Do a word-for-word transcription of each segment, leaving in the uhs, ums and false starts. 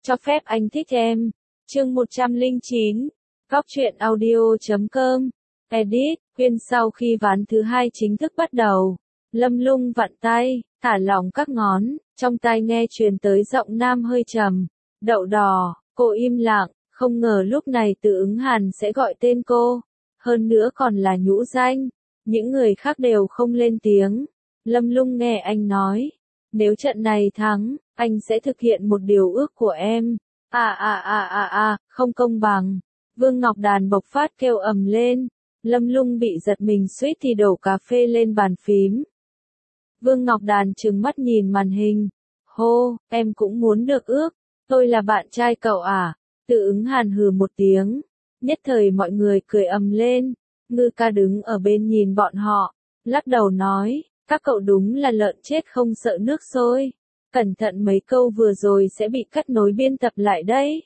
Cho phép anh thích em. Chương một trăm lẻ chín. Góc truyện audio chấm com. Edit. Khuyên sau khi ván thứ hai chính thức bắt đầu, Lâm Lung vặn tay, thả lỏng các ngón, trong tai nghe truyền tới giọng nam hơi trầm. Đậu đỏ. Cô im lặng, không ngờ lúc này Từ Ứng Hàn sẽ gọi tên cô, hơn nữa còn là nhũ danh. Những người khác đều không lên tiếng. Lâm Lung nghe anh nói, nếu trận này thắng, anh sẽ thực hiện một điều ước của em. À à à à à, không công bằng. Vương Ngọc Đàn bộc phát kêu ầm lên. Lâm Lung bị giật mình suýt thì đổ cà phê lên bàn phím. Vương Ngọc Đàn trừng mắt nhìn màn hình. Hô, em cũng muốn được ước. Tôi là bạn trai cậu à? Từ Ứng Hàn hừ một tiếng. Nhất thời mọi người cười ầm lên. Ngư ca đứng ở bên nhìn bọn họ, lắc đầu nói, các cậu đúng là lợn chết không sợ nước sôi. Cẩn thận mấy câu vừa rồi sẽ bị cắt nối biên tập lại đấy.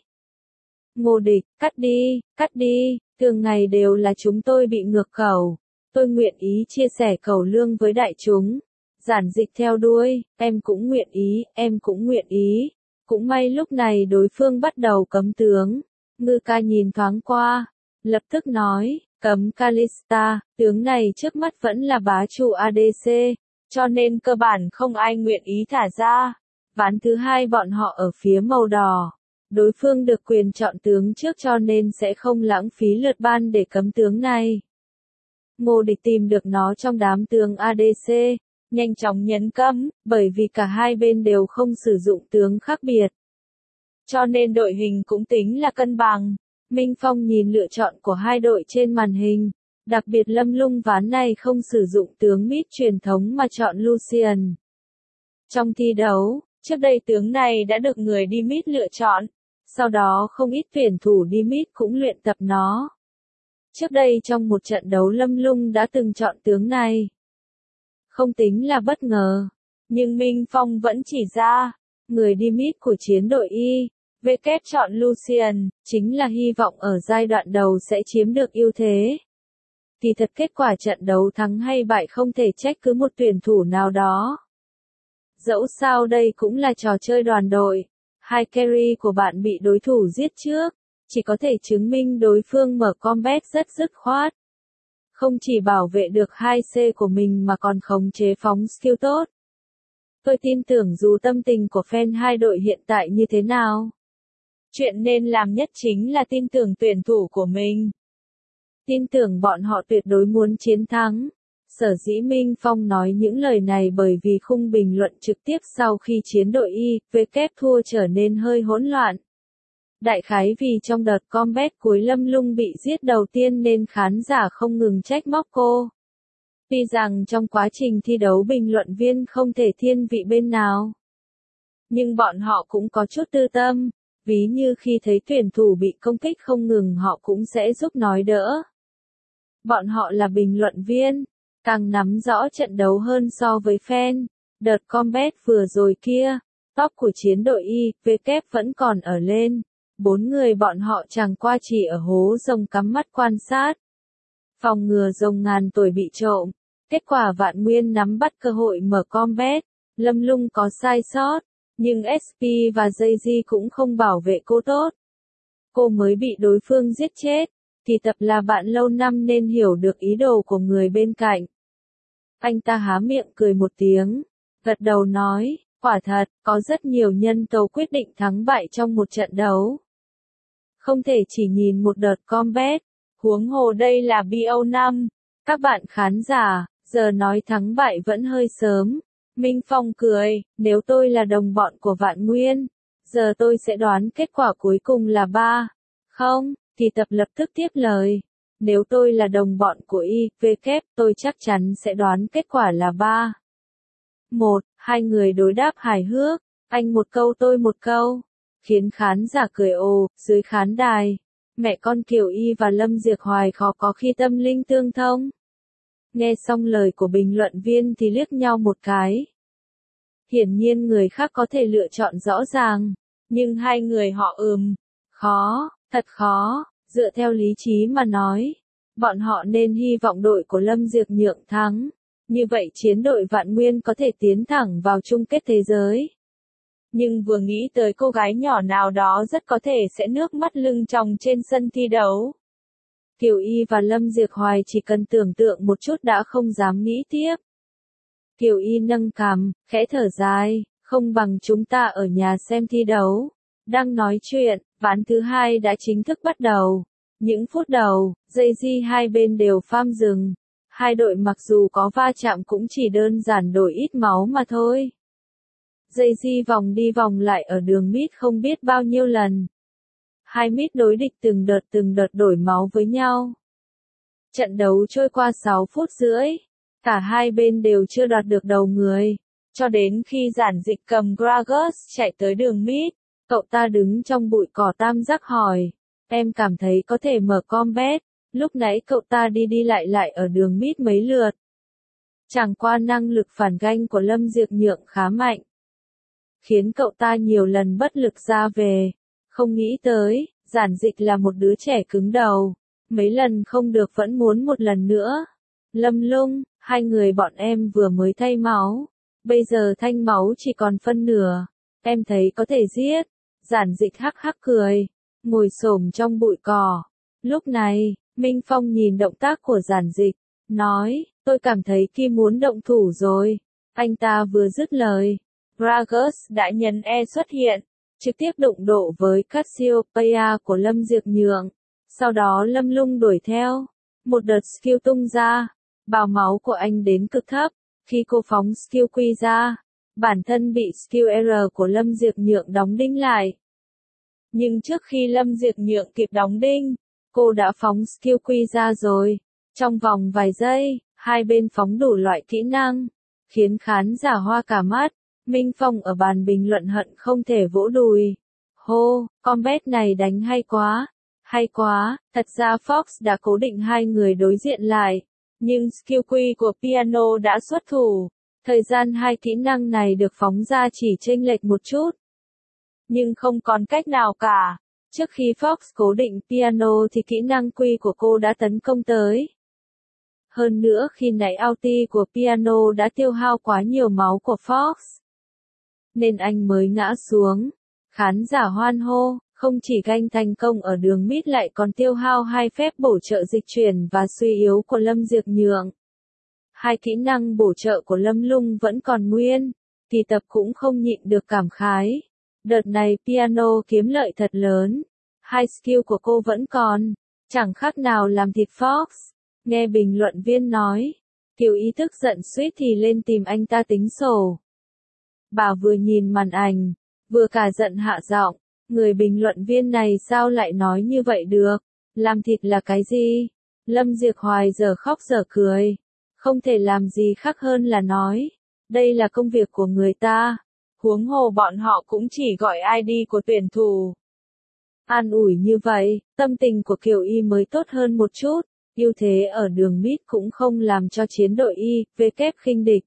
Ngô Địch, cắt đi, cắt đi, thường ngày đều là chúng tôi bị ngược khẩu. Tôi nguyện ý chia sẻ cẩu lương với đại chúng. Giản dịch theo đuôi, em cũng nguyện ý, em cũng nguyện ý. Cũng may lúc này đối phương bắt đầu cấm tướng. Ngư ca nhìn thoáng qua, lập tức nói, cấm Kalista, tướng này trước mắt vẫn là bá chủ a đê xê, cho nên cơ bản không ai nguyện ý thả ra. Ván thứ hai bọn họ ở phía màu đỏ. Đối phương được quyền chọn tướng trước cho nên sẽ không lãng phí lượt ban để cấm tướng này. Ngô Địch tìm được nó trong đám tướng a đê xê, nhanh chóng nhấn cấm, bởi vì cả hai bên đều không sử dụng tướng khác biệt. Cho nên đội hình cũng tính là cân bằng. Minh Phong nhìn lựa chọn của hai đội trên màn hình, đặc biệt Lâm Lung ván này không sử dụng tướng mid truyền thống mà chọn Lucian. Trong thi đấu, trước đây tướng này đã được người đi mid lựa chọn, sau đó không ít tuyển thủ đi mid cũng luyện tập nó. Trước đây trong một trận đấu Lâm Lung đã từng chọn tướng này. Không tính là bất ngờ, nhưng Minh Phong vẫn chỉ ra, người đi mid của chiến đội Y vê kép chọn Lucian, chính là hy vọng ở giai đoạn đầu sẽ chiếm được ưu thế. Thì thật kết quả trận đấu thắng hay bại không thể trách cứ một tuyển thủ nào đó. Dẫu sao đây cũng là trò chơi đoàn đội. Hai carry của bạn bị đối thủ giết trước, chỉ có thể chứng minh đối phương mở combat rất dứt khoát. Không chỉ bảo vệ được hai C của mình mà còn khống chế phóng skill tốt. Tôi tin tưởng dù tâm tình của fan hai đội hiện tại như thế nào, chuyện nên làm nhất chính là tin tưởng tuyển thủ của mình. Tin tưởng bọn họ tuyệt đối muốn chiến thắng. Sở dĩ Minh Phong nói những lời này bởi vì khung bình luận trực tiếp sau khi chiến đội Y vê kép thua trở nên hơi hỗn loạn. Đại khái vì trong đợt combat cuối Lâm Lung bị giết đầu tiên nên khán giả không ngừng trách móc cô. Tuy rằng trong quá trình thi đấu bình luận viên không thể thiên vị bên nào, nhưng bọn họ cũng có chút tư tâm. Ví như khi thấy tuyển thủ bị công kích không ngừng họ cũng sẽ giúp nói đỡ. Bọn họ là bình luận viên, càng nắm rõ trận đấu hơn so với fan. Đợt combat vừa rồi kia, top của chiến đội Y vê kép vẫn còn ở lên. Bốn người bọn họ chẳng qua chỉ ở hố rồng cắm mắt quan sát. Phòng ngừa rồng ngàn tuổi bị trộm. Kết quả Vạn Nguyên nắm bắt cơ hội mở combat. Lâm Lung có sai sót, nhưng ét pê và Jay-Z cũng không bảo vệ cô tốt. Cô mới bị đối phương giết chết. Thì tập là bạn lâu năm nên hiểu được ý đồ của người bên cạnh. Anh ta há miệng cười một tiếng, gật đầu nói, quả thật, có rất nhiều nhân tố quyết định thắng bại trong một trận đấu. Không thể chỉ nhìn một đợt combat, huống hồ đây là bê o năm. Các bạn khán giả, giờ nói thắng bại vẫn hơi sớm. Minh Phong cười, nếu tôi là đồng bọn của Vạn Nguyên, giờ tôi sẽ đoán kết quả cuối cùng là ba. Không, thì tập lập tức tiếp lời. Nếu tôi là đồng bọn của Y vê kép tôi chắc chắn sẽ đoán kết quả là ba. Một, hai người đối đáp hài hước, anh một câu tôi một câu, khiến khán giả cười ồ, dưới khán đài. Mẹ con Kiều Y và Lâm Diệc Hoài khó có khi tâm linh tương thông. Nghe xong lời của bình luận viên thì liếc nhau một cái. Hiển nhiên người khác có thể lựa chọn rõ ràng, nhưng hai người họ ừm, khó, thật khó, dựa theo lý trí mà nói. Bọn họ nên hy vọng đội của Lâm Diệc nhượng thắng. Như vậy chiến đội Vạn Nguyên có thể tiến thẳng vào chung kết thế giới. Nhưng vừa nghĩ tới cô gái nhỏ nào đó rất có thể sẽ nước mắt lưng tròng trên sân thi đấu. Kiều Y và Lâm Diệc Hoài chỉ cần tưởng tượng một chút đã không dám nghĩ tiếp. Kiều Y nâng cằm, khẽ thở dài, không bằng chúng ta ở nhà xem thi đấu. Đang nói chuyện, ván thứ hai đã chính thức bắt đầu. Những phút đầu, dây di hai bên đều pham dừng. Hai đội mặc dù có va chạm cũng chỉ đơn giản đổi ít máu mà thôi. Dây di vòng đi vòng lại ở đường mít không biết bao nhiêu lần. Hai mít đối địch từng đợt từng đợt đổi máu với nhau. Trận đấu trôi qua sáu phút rưỡi. Cả hai bên đều chưa đoạt được đầu người. Cho đến khi Giản Dịch cầm Gragas chạy tới đường mít, cậu ta đứng trong bụi cỏ tam giác hỏi. Em cảm thấy có thể mở combat. Lúc nãy cậu ta đi đi lại lại ở đường mít mấy lượt. Chẳng qua năng lực phản ganh của Lâm Diệc Nhượng khá mạnh. Khiến cậu ta nhiều lần bất lực ra về. Không nghĩ tới, Giản Dịch là một đứa trẻ cứng đầu. Mấy lần không được vẫn muốn một lần nữa. Lâm Lung, hai người bọn em vừa mới thay máu. Bây giờ thanh máu chỉ còn phân nửa. Em thấy có thể giết. Giản Dịch hắc hắc cười. Ngồi xổm trong bụi cỏ. Lúc này, Minh Phong nhìn động tác của Giản Dịch. Nói, tôi cảm thấy Kim muốn động thủ rồi. Anh ta vừa dứt lời. Gragas đã nhấn E xuất hiện. Trực tiếp đụng độ với Cassiopeia của Lâm Diệc Nhượng. Sau đó Lâm Lung đuổi theo. Một đợt skill tung ra. Bào máu của anh đến cực thấp. Khi cô phóng skill Q ra, bản thân bị skill R của Lâm Diệc Nhượng đóng đinh lại. Nhưng trước khi Lâm Diệc Nhượng kịp đóng đinh, cô đã phóng skill Q ra rồi. Trong vòng vài giây, hai bên phóng đủ loại kỹ năng, khiến khán giả hoa cả mắt. Minh Phong ở bàn bình luận hận không thể vỗ đùi. Hô, combat này đánh hay quá, hay quá, thật ra Fox đã cố định hai người đối diện lại. Nhưng skill Q của Piano đã xuất thủ. Thời gian hai kỹ năng này được phóng ra chỉ chênh lệch một chút. Nhưng không còn cách nào cả. Trước khi Fox cố định Piano thì kỹ năng Q của cô đã tấn công tới. Hơn nữa khi nãy ulti của Piano đã tiêu hao quá nhiều máu của Fox. Nên anh mới ngã xuống. Khán giả hoan hô. Không chỉ ganh thành công ở đường mít lại còn tiêu hao hai phép bổ trợ dịch chuyển và suy yếu của Lâm Diệc Nhượng. Hai kỹ năng bổ trợ của Lâm Lung vẫn còn nguyên, Kỳ Tập cũng không nhịn được cảm khái. Đợt này Piano kiếm lợi thật lớn. Hai skill của cô vẫn còn, chẳng khác nào làm thịt Fox. Nghe bình luận viên nói, Kiều Y tức giận suýt thì lên tìm anh ta tính sổ. Bà vừa nhìn màn ảnh, vừa cả giận hạ giọng. Người bình luận viên này sao lại nói như vậy được? Làm thịt là cái gì? Lâm Diệc Hoài giờ khóc giờ cười. Không thể làm gì khác hơn là nói. Đây là công việc của người ta. Huống hồ bọn họ cũng chỉ gọi i đê của tuyển thủ. An ủi như vậy, tâm tình của Kiều Y mới tốt hơn một chút. Ưu thế ở đường mít cũng không làm cho chiến đội Y, V kép khinh địch.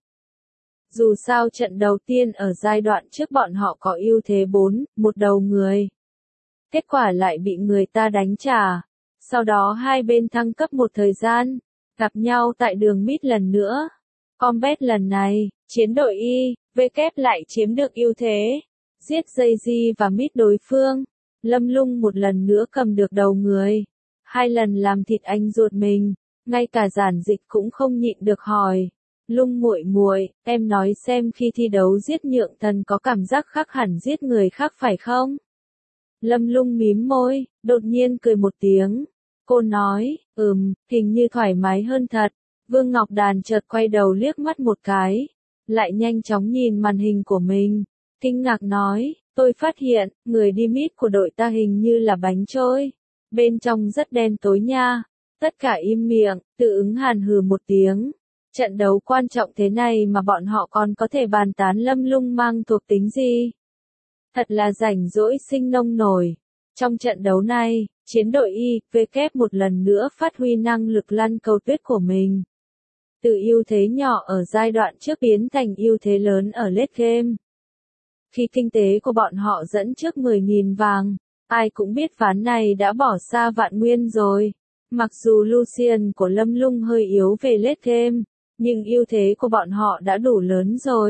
Dù sao trận đầu tiên ở giai đoạn trước bọn họ có ưu thế bốn, một đầu người. Kết quả lại bị người ta đánh trả. Sau đó hai bên thăng cấp một thời gian, gặp nhau tại đường mít lần nữa. Combat lần này, chiến đội Y, V kép lại chiếm được ưu thế. Giết dây di và mít đối phương. Lâm Lung một lần nữa cầm được đầu người. Hai lần làm thịt anh ruột mình. Ngay cả Giản Dịch cũng không nhịn được hỏi. Lung muội muội, em nói xem khi thi đấu giết Nhượng Thần có cảm giác khác hẳn giết người khác phải không? Lâm Lung mím môi, đột nhiên cười một tiếng. Cô nói, ừm, hình như thoải mái hơn thật. Vương Ngọc Đàn chợt quay đầu liếc mắt một cái. Lại nhanh chóng nhìn màn hình của mình. Kinh ngạc nói, tôi phát hiện, người đi mít của đội ta hình như là bánh trôi. Bên trong rất đen tối nha. Tất cả im miệng, tự ứng hàn hừ một tiếng. Trận đấu quan trọng thế này mà bọn họ còn có thể bàn tán Lâm Lung mang thuộc tính gì? Thật là rảnh rỗi sinh nông nổi. Trong trận đấu này, chiến đội Y, V kép một lần nữa phát huy năng lực lăn cầu tuyết của mình. Từ ưu thế nhỏ ở giai đoạn trước biến thành ưu thế lớn ở late game. Khi kinh tế của bọn họ dẫn trước mười nghìn vàng, ai cũng biết ván này đã bỏ xa vạn nguyên rồi. Mặc dù Lucian của Lâm Lung hơi yếu về late game, nhưng ưu thế của bọn họ đã đủ lớn rồi.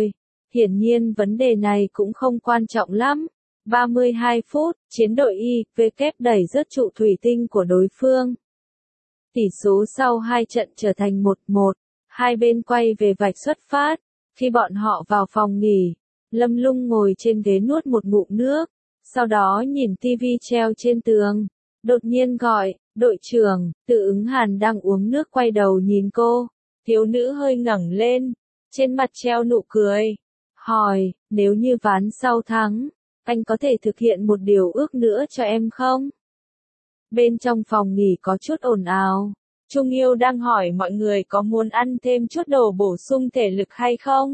Hiển nhiên vấn đề này cũng không quan trọng lắm. ba mươi hai phút, chiến đội i vê đẩy rớt trụ thủy tinh của đối phương. Tỷ số sau hai trận trở thành một một, hai bên quay về vạch xuất phát. Khi bọn họ vào phòng nghỉ, Lâm Lung ngồi trên ghế nuốt một ngụm nước, sau đó nhìn tivi treo trên tường. Đột nhiên gọi, đội trưởng, Từ Ứng Hàn đang uống nước quay đầu nhìn cô. Thiếu nữ hơi ngẩng lên, trên mặt treo nụ cười. Hỏi, nếu như ván sau thắng, anh có thể thực hiện một điều ước nữa cho em không? Bên trong phòng nghỉ có chút ồn ào. Trung Yêu đang hỏi mọi người có muốn ăn thêm chút đồ bổ sung thể lực hay không?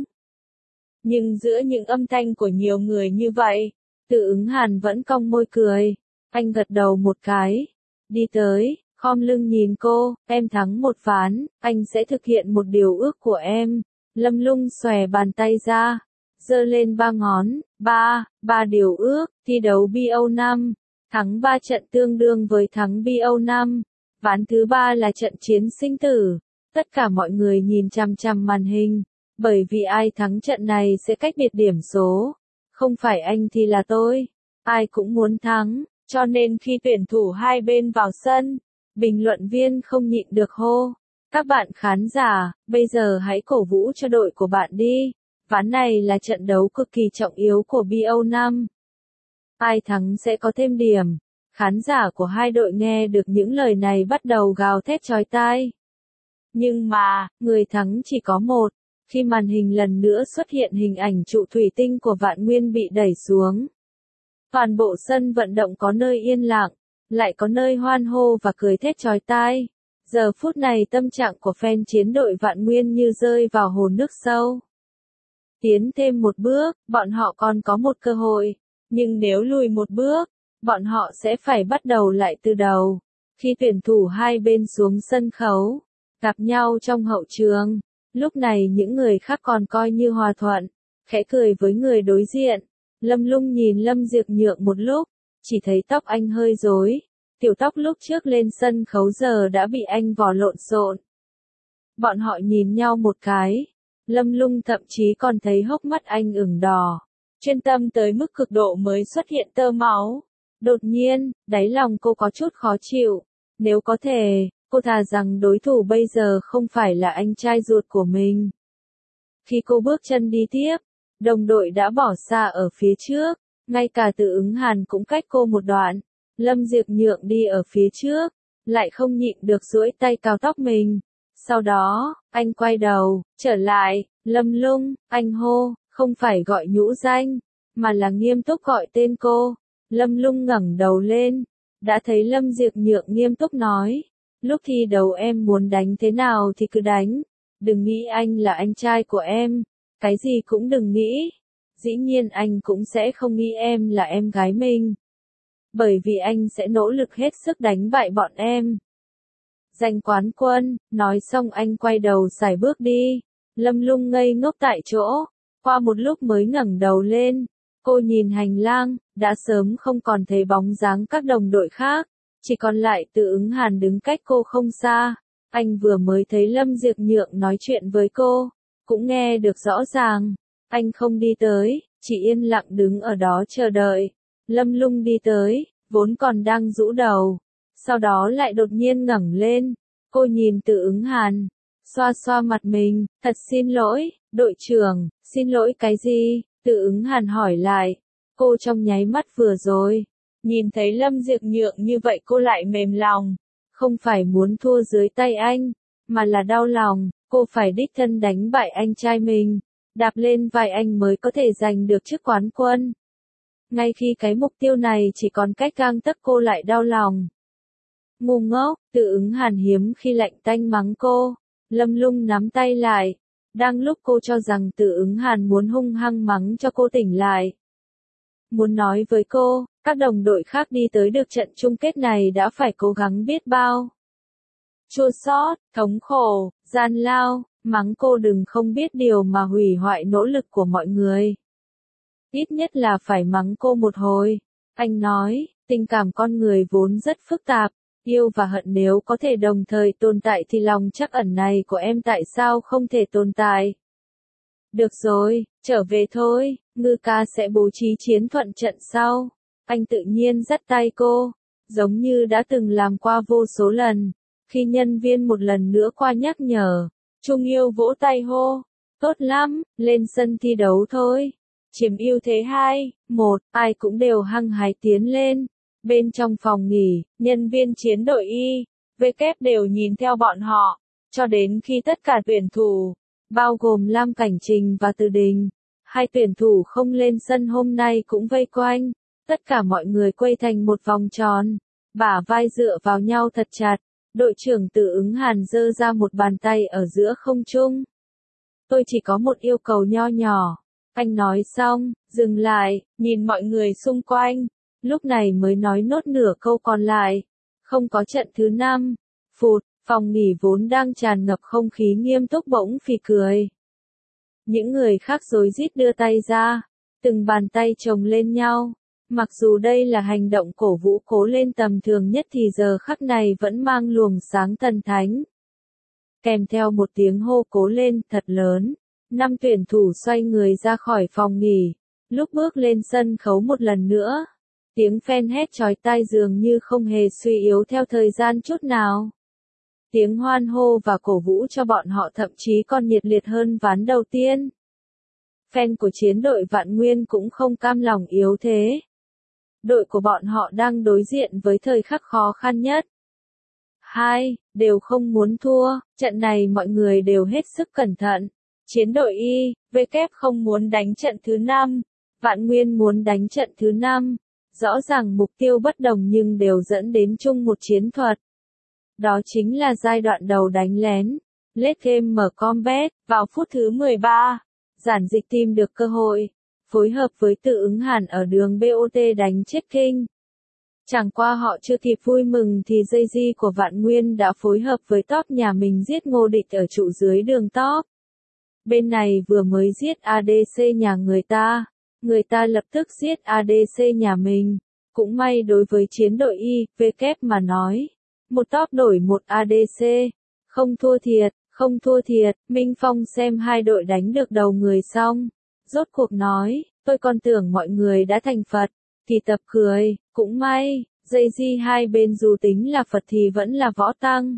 Nhưng giữa những âm thanh của nhiều người như vậy, Từ Ứng Hàn vẫn cong môi cười. Anh gật đầu một cái. Đi tới, khom lưng nhìn cô, em thắng một ván, anh sẽ thực hiện một điều ước của em. Lâm Lung xòe bàn tay ra, giơ lên ba ngón, ba, ba điều ước, thi đấu bê o năm. Thắng ba trận tương đương với thắng bê o năm. Ván thứ ba là trận chiến sinh tử. Tất cả mọi người nhìn chằm chằm màn hình, bởi vì ai thắng trận này sẽ cách biệt điểm số. Không phải anh thì là tôi. Ai cũng muốn thắng, cho nên khi tuyển thủ hai bên vào sân, bình luận viên không nhịn được hô. Các bạn khán giả, bây giờ hãy cổ vũ cho đội của bạn đi. Ván này là trận đấu cực kỳ trọng yếu của bê o năm. Ai thắng sẽ có thêm điểm. Khán giả của hai đội nghe được những lời này bắt đầu gào thét chói tai. Nhưng mà, người thắng chỉ có một. Khi màn hình lần nữa xuất hiện hình ảnh trụ thủy tinh của Vạn Nguyên bị đẩy xuống. Toàn bộ sân vận động có nơi yên lặng, lại có nơi hoan hô và cười thét chói tai. Giờ phút này tâm trạng của fan chiến đội Vạn Nguyên như rơi vào hồ nước sâu. Tiến thêm một bước, bọn họ còn có một cơ hội. Nhưng nếu lùi một bước, bọn họ sẽ phải bắt đầu lại từ đầu. Khi tuyển thủ hai bên xuống sân khấu, gặp nhau trong hậu trường, lúc này những người khác còn coi như hòa thuận, khẽ cười với người đối diện. Lâm Lung nhìn Lâm Diệp Nhượng một lúc, chỉ thấy tóc anh hơi rối, tiểu tóc lúc trước lên sân khấu giờ đã bị anh vò lộn xộn. Bọn họ nhìn nhau một cái, Lâm Lung thậm chí còn thấy hốc mắt anh ửng đỏ, chuyên tâm tới mức cực độ mới xuất hiện tơ máu. Đột nhiên, đáy lòng cô có chút khó chịu. Nếu có thể, cô thà rằng đối thủ bây giờ không phải là anh trai ruột của mình. Khi cô bước chân đi tiếp, đồng đội đã bỏ xa ở phía trước, ngay cả Từ Ứng Hàn cũng cách cô một đoạn. Lâm Diệp Nhượng đi ở phía trước, lại không nhịn được duỗi tay cào tóc mình. Sau đó, anh quay đầu, trở lại, Lâm Lung, anh hô, không phải gọi nhũ danh, mà là nghiêm túc gọi tên cô. Lâm Lung ngẩng đầu lên, đã thấy Lâm Diệp Nhượng nghiêm túc nói, lúc thi đấu em muốn đánh thế nào thì cứ đánh, đừng nghĩ anh là anh trai của em, cái gì cũng đừng nghĩ, dĩ nhiên anh cũng sẽ không nghĩ em là em gái mình, bởi vì anh sẽ nỗ lực hết sức đánh bại bọn em. Giành quán quân, nói xong anh quay đầu sải bước đi, Lâm Lung ngây ngốc tại chỗ, qua một lúc mới ngẩng đầu lên. Cô nhìn hành lang, đã sớm không còn thấy bóng dáng các đồng đội khác, chỉ còn lại Từ Ứng Hàn đứng cách cô không xa. Anh vừa mới thấy Lâm Diệp Nhượng nói chuyện với cô, cũng nghe được rõ ràng. Anh không đi tới, chỉ yên lặng đứng ở đó chờ đợi. Lâm Lung đi tới, vốn còn đang rũ đầu, sau đó lại đột nhiên ngẩng lên. Cô nhìn Từ Ứng Hàn, xoa xoa mặt mình, thật xin lỗi, đội trưởng, xin lỗi cái gì? Từ Ứng Hàn hỏi lại, cô trong nháy mắt vừa rồi, nhìn thấy Lâm Diệp Nhượng như vậy cô lại mềm lòng, không phải muốn thua dưới tay anh, mà là đau lòng, cô phải đích thân đánh bại anh trai mình, đạp lên vai anh mới có thể giành được chức quán quân. Ngay khi cái mục tiêu này chỉ còn cách gang tấc cô lại đau lòng. Ngu ngốc, Từ Ứng Hàn hiếm khi lạnh tanh mắng cô, Lâm Lung nắm tay lại. Đang lúc cô cho rằng Từ Ứng Hàn muốn hung hăng mắng cho cô tỉnh lại. Muốn nói với cô, các đồng đội khác đi tới được trận chung kết này đã phải cố gắng biết bao. Chua xót, thống khổ, gian lao, mắng cô đừng không biết điều mà hủy hoại nỗ lực của mọi người. Ít nhất là phải mắng cô một hồi. Anh nói, tình cảm con người vốn rất phức tạp. Yêu và hận nếu có thể đồng thời tồn tại thì lòng trắc ẩn này của em tại sao không thể tồn tại? Được rồi, trở về thôi, Ngư ca sẽ bố trí chiến thuật trận sau. Anh tự nhiên dắt tay cô, giống như đã từng làm qua vô số lần. Khi nhân viên một lần nữa qua nhắc nhở, Trung Yêu vỗ tay hô, tốt lắm, lên sân thi đấu thôi. Chiếm ưu thế hai, một, ai cũng đều hăng hái tiến lên. Bên trong phòng nghỉ, nhân viên chiến đội Y, W đều nhìn theo bọn họ, cho đến khi tất cả tuyển thủ, bao gồm Lam Cảnh Trình và Từ Đình, hai tuyển thủ không lên sân hôm nay cũng vây quanh, tất cả mọi người quay thành một vòng tròn, bả vai dựa vào nhau thật chặt, đội trưởng Từ Ứng Hàn giơ ra một bàn tay ở giữa không trung. Tôi chỉ có một yêu cầu nho nhỏ, anh nói xong, dừng lại, nhìn mọi người xung quanh, lúc này mới nói nốt nửa câu còn lại, không có trận thứ năm, phụt. Phòng nghỉ vốn đang tràn ngập không khí nghiêm túc bỗng phì cười. Những người khác rối rít đưa tay ra, từng bàn tay chồng lên nhau. Mặc dù đây là hành động cổ vũ cố lên tầm thường nhất thì giờ khắc này vẫn mang luồng sáng thần thánh. Kèm theo một tiếng hô cố lên thật lớn, năm tuyển thủ xoay người ra khỏi phòng nghỉ. Lúc bước lên sân khấu một lần nữa, tiếng fan hét chói tai dường như không hề suy yếu theo thời gian chút nào. Tiếng hoan hô và cổ vũ cho bọn họ thậm chí còn nhiệt liệt hơn ván đầu tiên. Fan của chiến đội Vạn Nguyên cũng không cam lòng yếu thế. Đội của bọn họ đang đối diện với thời khắc khó khăn nhất. Hai, đều không muốn thua, trận này mọi người đều hết sức cẩn thận. Chiến đội Y, W không muốn đánh trận thứ năm, Vạn Nguyên muốn đánh trận thứ năm. Rõ ràng mục tiêu bất đồng nhưng đều dẫn đến chung một chiến thuật. Đó chính là giai đoạn đầu đánh lén. Late game mở combat, vào phút thứ mười ba, giản dịch tìm được cơ hội, phối hợp với Từ Ứng Hàn ở đường bê o tê đánh chết King. Chẳng qua họ chưa kịp vui mừng thì Jay-Z của Vạn Nguyên đã phối hợp với top nhà mình giết Ngô Địch ở trụ dưới đường top. Bên này vừa mới giết a đê xê nhà người ta, người ta lập tức giết a đê xê nhà mình. Cũng may đối với chiến đội Y, W mà nói. Một top đổi một a đê xê, không thua thiệt, không thua thiệt, Minh Phong xem hai đội đánh được đầu người xong, rốt cuộc nói, tôi còn tưởng mọi người đã thành Phật, thì tập cười, cũng may, Jay-Z hai bên dù tính là Phật thì vẫn là võ tăng.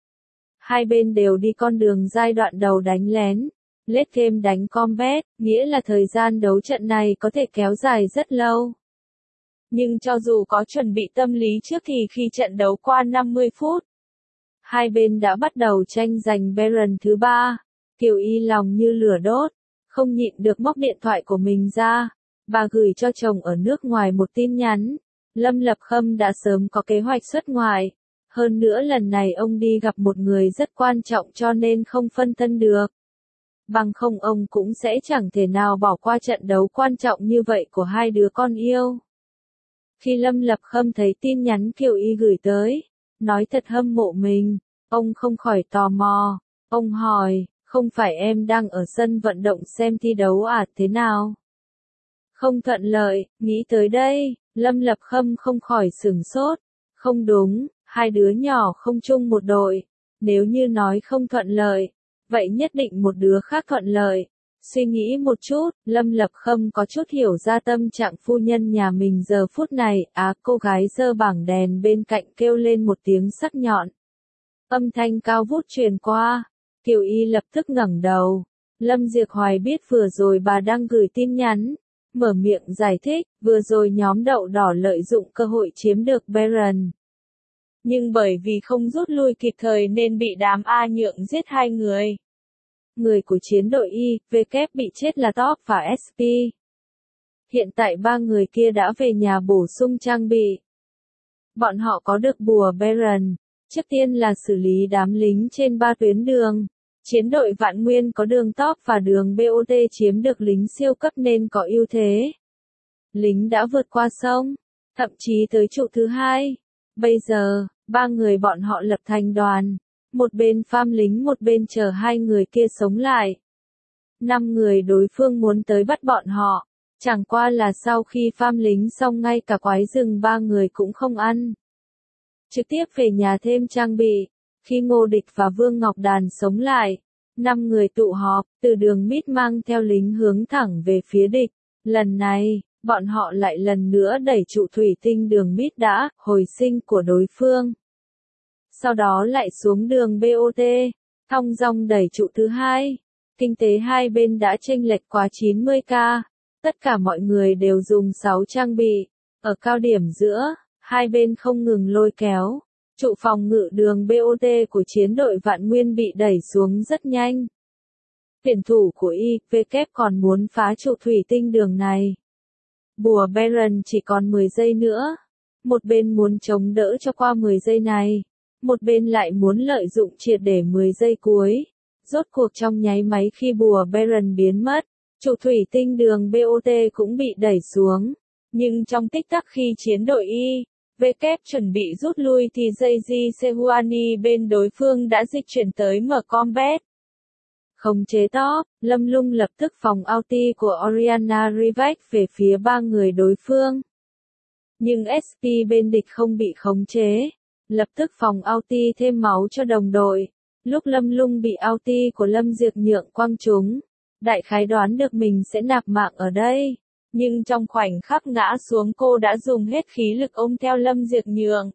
Hai bên đều đi con đường giai đoạn đầu đánh lén, late game đánh combat, nghĩa là thời gian đấu trận này có thể kéo dài rất lâu. Nhưng cho dù có chuẩn bị tâm lý trước thì khi trận đấu qua năm mươi phút, hai bên đã bắt đầu tranh giành Baron thứ ba. Kiều Y lòng như lửa đốt, không nhịn được móc điện thoại của mình ra. Bà gửi cho chồng ở nước ngoài một tin nhắn. Lâm Lập Khâm đã sớm có kế hoạch xuất ngoại. Hơn nữa lần này ông đi gặp một người rất quan trọng cho nên không phân thân được. Bằng không ông cũng sẽ chẳng thể nào bỏ qua trận đấu quan trọng như vậy của hai đứa con yêu. Khi Lâm Lập Khâm thấy tin nhắn Kiều Y gửi tới, nói thật hâm mộ mình, ông không khỏi tò mò. Ông hỏi, không phải em đang ở sân vận động xem thi đấu à, thế nào? Không thuận lợi, nghĩ tới đây, Lâm Lập Khâm không khỏi sửng sốt. Không đúng, hai đứa nhỏ không chung một đội. Nếu như nói không thuận lợi, vậy nhất định một đứa khác thuận lợi. Suy nghĩ một chút, Lâm Lập Khâm có chút hiểu ra tâm trạng phu nhân nhà mình giờ phút này. Á, cô gái giơ bảng đèn bên cạnh kêu lên một tiếng sắc nhọn. Âm thanh cao vút truyền qua. Kiều Y lập tức ngẩng đầu. Lâm Diệc Hoài biết vừa rồi bà đang gửi tin nhắn. Mở miệng giải thích, vừa rồi nhóm đậu đỏ lợi dụng cơ hội chiếm được Baron. Nhưng bởi vì không rút lui kịp thời nên bị đám A Nhượng giết hai người. Người của chiến đội Y, W bị chết là Top và ét pê. Hiện tại ba người kia đã về nhà bổ sung trang bị. Bọn họ có được bùa Baron. Trước tiên là xử lý đám lính trên ba tuyến đường. Chiến đội Vạn Nguyên có đường Top và đường bê o tê chiếm được lính siêu cấp nên có ưu thế. Lính đã vượt qua sông, thậm chí tới trụ thứ hai. Bây giờ, ba người bọn họ lập thành đoàn. Một bên farm lính một bên chờ hai người kia sống lại. Năm người đối phương muốn tới bắt bọn họ. Chẳng qua là sau khi farm lính xong ngay cả quái rừng ba người cũng không ăn. Trực tiếp về nhà thêm trang bị. Khi Ngô Địch và Vương Ngọc Đàn sống lại, Năm người tụ họp, từ đường mít mang theo lính hướng thẳng về phía địch. Lần này, bọn họ lại lần nữa đẩy trụ thủy tinh đường mít đã hồi sinh của đối phương. Sau đó lại xuống đường bê o tê, thong dong đẩy trụ thứ hai. Kinh tế hai bên đã chênh lệch quá chín mươi ca. Tất cả mọi người đều dùng sáu trang bị. Ở cao điểm giữa, hai bên không ngừng lôi kéo. Trụ phòng ngự đường bê o tê của chiến đội Vạn Nguyên bị đẩy xuống rất nhanh. Tuyển thủ của i vê kép còn muốn phá trụ thủy tinh đường này. Bùa Baron chỉ còn mười giây nữa. Một bên muốn chống đỡ cho qua mười giây này. Một bên lại muốn lợi dụng triệt để mười giây cuối. Rốt cuộc trong nháy máy khi bùa Baron biến mất, trụ thủy tinh đường bê o tê cũng bị đẩy xuống. Nhưng trong tích tắc khi chiến đội i vê kép chuẩn bị rút lui thì Jay Sehuani bên đối phương đã dịch chuyển tới mở combat. Khống chế top, Lâm Lung lập tức phòng ulti của Orianna Rivak về phía ba người đối phương. Nhưng ét pê bên địch không bị khống chế, lập tức phòng ulti thêm máu cho đồng đội. Lúc Lâm Lung bị ulti của Lâm Diệp Nhượng quăng trúng, đại khái đoán được mình sẽ nạp mạng ở đây. Nhưng trong khoảnh khắc ngã xuống cô đã dùng hết khí lực ôm theo Lâm Diệp Nhượng.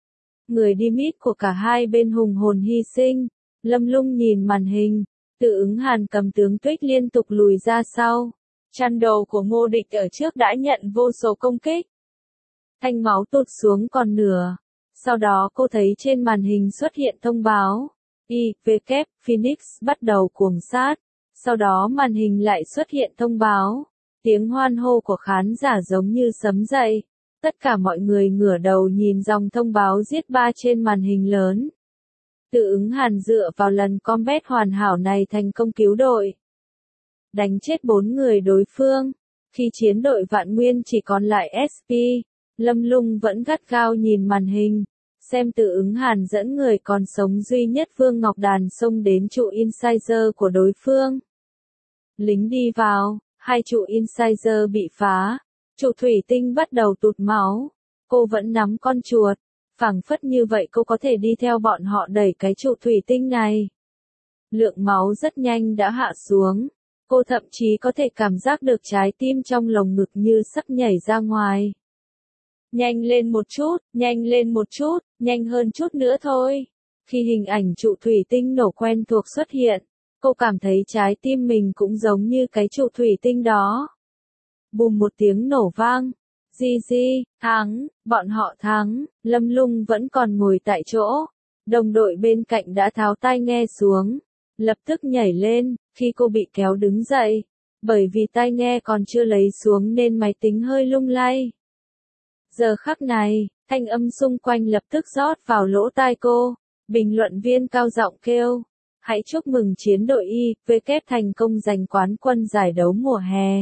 Người đi mid của cả hai bên hùng hồn hy sinh. Lâm Lung nhìn màn hình, Tự ứng Hàn cầm tướng Tuyết liên tục lùi ra sau. Chăn đầu của Ngô Địch ở trước đã nhận vô số công kích. Thanh máu tụt xuống còn nửa. Sau đó cô thấy trên màn hình xuất hiện thông báo. i vê kép Phoenix bắt đầu cuồng sát. Sau đó màn hình lại xuất hiện thông báo. Tiếng hoan hô của khán giả giống như sấm dậy. Tất cả mọi người ngửa đầu nhìn dòng thông báo giết ba trên màn hình lớn. Tự ứng Hàn dựa vào lần combat hoàn hảo này thành công cứu đội. Đánh chết bốn người đối phương. Khi chiến đội Vạn Nguyên chỉ còn lại ét pê, Lâm Lung vẫn gắt gao nhìn màn hình. Xem Tự ứng Hàn dẫn người còn sống duy nhất Vương Ngọc Đàn xông đến trụ Insider của đối phương. Lính đi vào, hai trụ Insider bị phá. Trụ thủy tinh bắt đầu tụt máu. Cô vẫn nắm con chuột. Phảng phất như vậy cô có thể đi theo bọn họ đẩy cái trụ thủy tinh này. Lượng máu rất nhanh đã hạ xuống. Cô thậm chí có thể cảm giác được trái tim trong lồng ngực như sắp nhảy ra ngoài. Nhanh lên một chút, nhanh lên một chút, nhanh hơn chút nữa thôi. Khi hình ảnh trụ thủy tinh nổ quen thuộc xuất hiện, cô cảm thấy trái tim mình cũng giống như cái trụ thủy tinh đó. Bùm một tiếng nổ vang. Di Di, thắng, bọn họ thắng, Lâm Lung vẫn còn ngồi tại chỗ. Đồng đội bên cạnh đã tháo tai nghe xuống. Lập tức nhảy lên, khi cô bị kéo đứng dậy. Bởi vì tai nghe còn chưa lấy xuống nên máy tính hơi lung lay. Giờ khắc này, thanh âm xung quanh lập tức rót vào lỗ tai cô. Bình luận viên cao giọng kêu. Hãy chúc mừng chiến đội i vê kép thành công giành quán quân giải đấu mùa hè.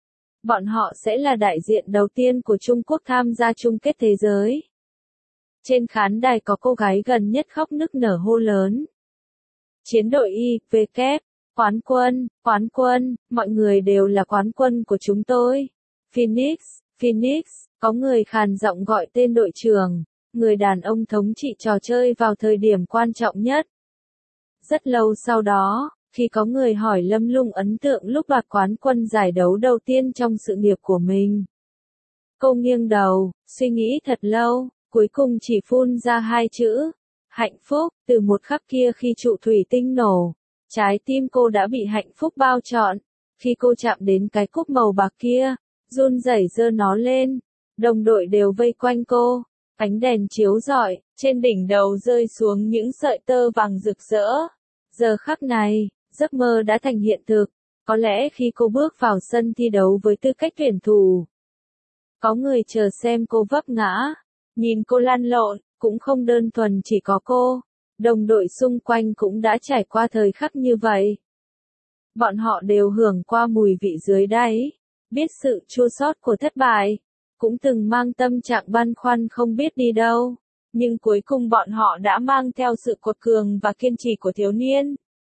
Bọn họ sẽ là đại diện đầu tiên của Trung Quốc tham gia chung kết thế giới. Trên khán đài có cô gái gần nhất khóc nức nở hô lớn. Chiến đội i vê kép, quán quân, quán quân, mọi người đều là quán quân của chúng tôi. Phoenix, Phoenix, có người khàn giọng gọi tên đội trưởng, người đàn ông thống trị trò chơi vào thời điểm quan trọng nhất. Rất lâu sau đó, khi có người hỏi Lâm Lung ấn tượng lúc đoạt quán quân giải đấu đầu tiên trong sự nghiệp của mình. Cô nghiêng đầu, suy nghĩ thật lâu, cuối cùng chỉ phun ra hai chữ. Hạnh phúc, từ một khắc kia khi trụ thủy tinh nổ. Trái tim cô đã bị hạnh phúc bao trọn. Khi cô chạm đến cái cúp màu bạc kia, run rẩy giơ nó lên. Đồng đội đều vây quanh cô. Ánh đèn chiếu rọi, trên đỉnh đầu rơi xuống những sợi tơ vàng rực rỡ. Giờ khắc này, giấc mơ đã thành hiện thực. Có lẽ khi cô bước vào sân thi đấu với tư cách tuyển thủ, có người chờ xem cô vấp ngã, nhìn cô lăn lộn, cũng không đơn thuần chỉ có cô. Đồng đội xung quanh cũng đã trải qua thời khắc như vậy. Bọn họ đều hưởng qua mùi vị dưới đáy, biết sự chua xót của thất bại, cũng từng mang tâm trạng băn khoăn không biết đi đâu. Nhưng cuối cùng bọn họ đã mang theo sự cuột cường và kiên trì của thiếu niên.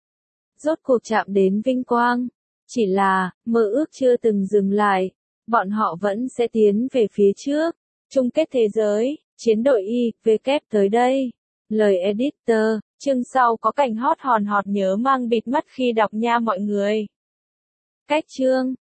Rốt cuộc chạm đến vinh quang. Chỉ là, mơ ước chưa từng dừng lại. Bọn họ vẫn sẽ tiến về phía trước. Chung kết thế giới, chiến đội i vê kép tới đây. Lời editor, Chương sau có cảnh hot hòn hot nhớ mang bịt mắt khi đọc nha mọi người. Cách chương